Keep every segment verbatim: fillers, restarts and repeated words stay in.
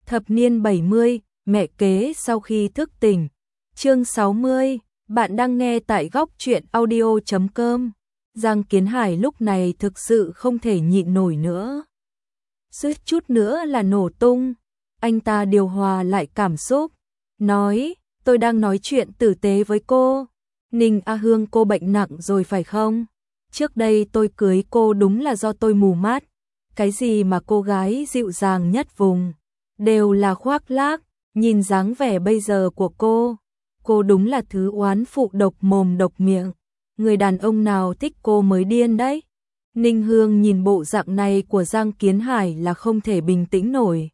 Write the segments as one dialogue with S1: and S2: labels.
S1: Thập niên bảy mươi, mẹ kế sau khi thức tỉnh. Chương sáu mươi, bạn đang nghe tại góc truyện audio chấm com. Giang Kiến Hải lúc này thực sự không thể nhịn nổi nữa. Suýt chút nữa là nổ tung. Anh ta điều hòa lại cảm xúc, nói, tôi đang nói chuyện tử tế với cô. Ninh A Hương, cô bệnh nặng rồi phải không? Trước đây tôi cưới cô đúng là do tôi mù mắt. Cái gì mà cô gái dịu dàng nhất vùng đều là khoác lác, nhìn dáng vẻ bây giờ của cô, cô đúng là thứ oán phụ độc mồm độc miệng. Người đàn ông nào thích cô mới điên đấy. Ninh Hương nhìn bộ dạng này của Giang Kiến Hải là không thể bình tĩnh nổi.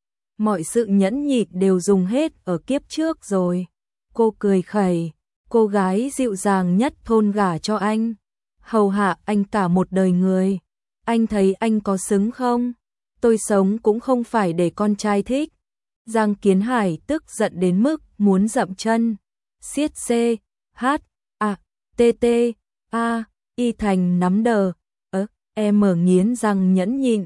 S1: Mọi sự nhẫn nhịn đều dùng hết ở kiếp trước rồi. Cô cười khẩy, cô gái dịu dàng nhất thôn gả cho anh, hầu hạ anh cả một đời người. Anh thấy anh có xứng không? Tôi sống cũng không phải để con trai thích. Giang Kiến Hải tức giận đến mức muốn dậm chân. Siết C, H, A, T, T, A, Y thành nắm đờ. Ơ, em mở nghiến răng nhẫn nhịn.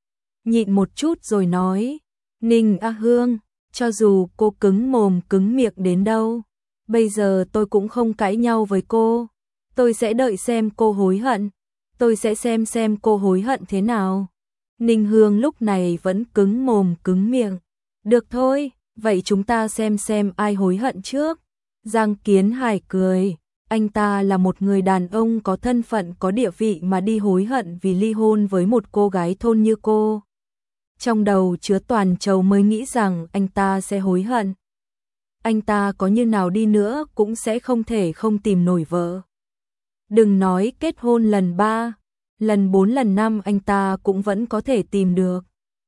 S1: Nhịn một chút rồi nói. Ninh A Hương, cho dù cô cứng mồm cứng miệng đến đâu, bây giờ tôi cũng không cãi nhau với cô. Tôi sẽ đợi xem cô hối hận. Tôi sẽ xem xem cô hối hận thế nào. Ninh Hương lúc này vẫn cứng mồm cứng miệng. Được thôi, vậy chúng ta xem xem ai hối hận trước. Giang Kiến Hải cười. Anh ta là một người đàn ông có thân phận có địa vị mà đi hối hận vì ly hôn với một cô gái thôn như cô. Trong đầu chứa toàn trầu mới nghĩ rằng anh ta sẽ hối hận. Anh ta có như nào đi nữa cũng sẽ không thể không tìm nổi vợ. Đừng nói kết hôn lần ba, lần bốn lần năm anh ta cũng vẫn có thể tìm được.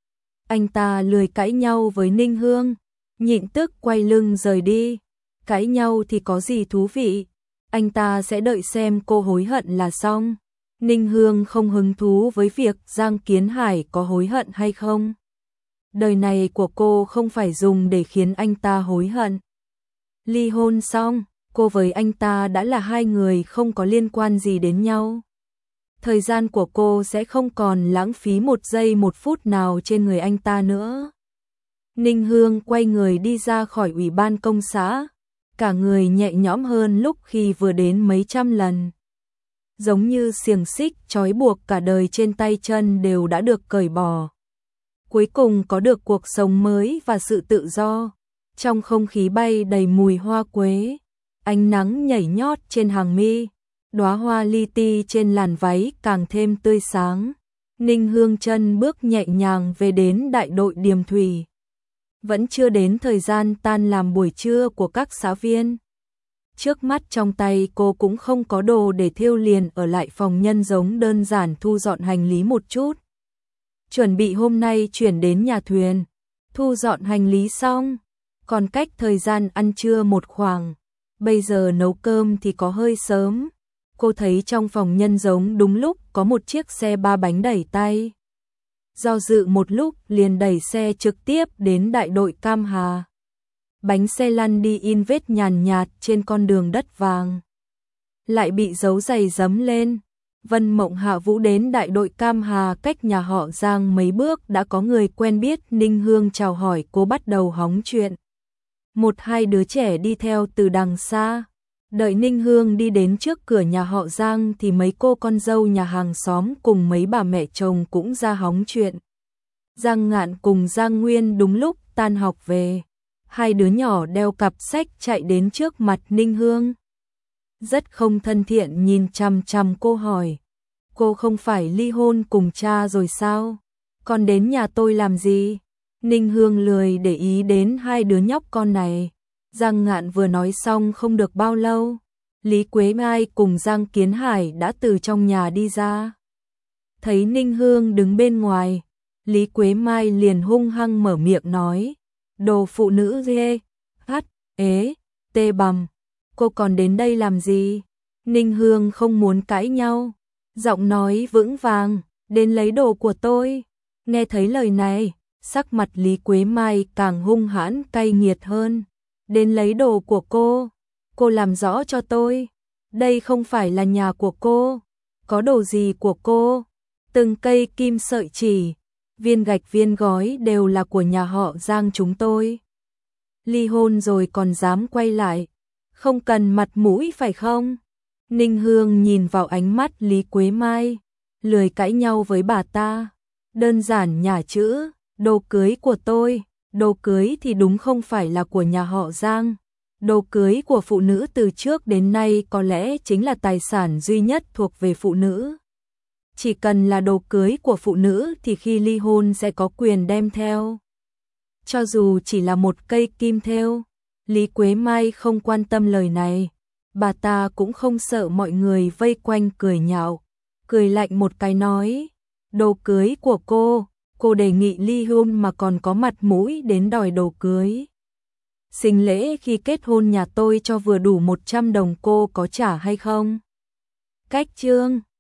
S1: Anh ta lười cãi nhau với Ninh Hương, nhịn tức quay lưng rời đi. Cãi nhau thì có gì thú vị, anh ta sẽ đợi xem cô hối hận là xong. Ninh Hương không hứng thú với việc Giang Kiến Hải có hối hận hay không. Đời này của cô không phải dùng để khiến anh ta hối hận. Ly hôn xong, cô với anh ta đã là hai người không có liên quan gì đến nhau. Thời gian của cô sẽ không còn lãng phí một giây một phút nào trên người anh ta nữa. Ninh Hương quay người đi ra khỏi ủy ban công xã, cả người nhẹ nhõm hơn lúc khi vừa đến mấy trăm lần. Giống như xiềng xích trói buộc cả đời trên tay chân đều đã được cởi bỏ. Cuối cùng có được cuộc sống mới và sự tự do. Trong không khí bay đầy mùi hoa quế, ánh nắng nhảy nhót trên hàng mi, đóa hoa li ti trên làn váy càng thêm tươi sáng. Ninh Hương chân bước nhẹ nhàng về đến đại đội Điềm Thủy. Vẫn chưa đến thời gian tan làm buổi trưa của các xã viên. Trước mắt trong tay cô cũng không có đồ để thêu, liền ở lại phòng nhân giống đơn giản thu dọn hành lý một chút. Chuẩn bị hôm nay chuyển đến nhà thuyền. Thu dọn hành lý xong, còn cách thời gian ăn trưa một khoảng. Bây giờ nấu cơm thì có hơi sớm. Cô thấy trong phòng nhân giống đúng lúc có một chiếc xe ba bánh đẩy tay. Do dự một lúc liền đẩy xe trực tiếp đến đại đội Cam Hà. Bánh xe lăn đi in vết nhàn nhạt trên con đường đất vàng. Lại bị dấu giày dấm lên. Vân Mộng Hạ Vũ đến đại đội Cam Hà cách nhà họ Giang mấy bước đã có người quen biết. Ninh Hương chào hỏi cô, bắt đầu hóng chuyện. Một hai đứa trẻ đi theo từ đằng xa. Đợi Ninh Hương đi đến trước cửa nhà họ Giang thì mấy cô con dâu nhà hàng xóm cùng mấy bà mẹ chồng cũng ra hóng chuyện. Giang Ngạn cùng Giang Nguyên đúng lúc tan học về. Hai đứa nhỏ đeo cặp sách chạy đến trước mặt Ninh Hương. Rất không thân thiện nhìn chằm chằm cô, hỏi. Cô không phải ly hôn cùng cha rồi sao? Còn đến nhà tôi làm gì? Ninh Hương lười để ý đến hai đứa nhóc con này. Giang Ngạn vừa nói xong không được bao lâu, Lý Quế Mai cùng Giang Kiến Hải đã từ trong nhà đi ra. Thấy Ninh Hương đứng bên ngoài, Lý Quế Mai liền hung hăng mở miệng nói. Đồ phụ nữ ghê, hắt, ế, tê bằm. Cô còn đến đây làm gì? Ninh Hương không muốn cãi nhau, giọng nói vững vàng, đến lấy đồ của tôi. Nghe thấy lời này, sắc mặt Lý Quế Mai càng hung hãn cay nghiệt hơn. Đến lấy đồ của cô, cô làm rõ cho tôi. Đây không phải là nhà của cô, có đồ gì của cô? Từng cây kim sợi chỉ, viên gạch viên gói đều là của nhà họ Giang chúng tôi. Ly hôn rồi còn dám quay lại, không cần mặt mũi phải không? Ninh Hương nhìn vào ánh mắt Lý Quế Mai, lười cãi nhau với bà ta, đơn giản nhả chữ, đồ cưới của tôi, đồ cưới thì đúng không phải là của nhà họ Giang. Đồ cưới của phụ nữ từ trước đến nay có lẽ chính là tài sản duy nhất thuộc về phụ nữ. Chỉ cần là đồ cưới của phụ nữ thì khi ly hôn sẽ có quyền đem theo. Cho dù chỉ là một cây kim thêu, Lý Quế Mai không quan tâm lời này. Bà ta cũng không sợ mọi người vây quanh cười nhạo, cười lạnh một cái nói, đồ cưới của cô, cô đề nghị ly hôn mà còn có mặt mũi đến đòi đồ cưới. Sinh lễ khi kết hôn nhà tôi cho vừa đủ một trăm đồng, cô có trả hay không? Cách chương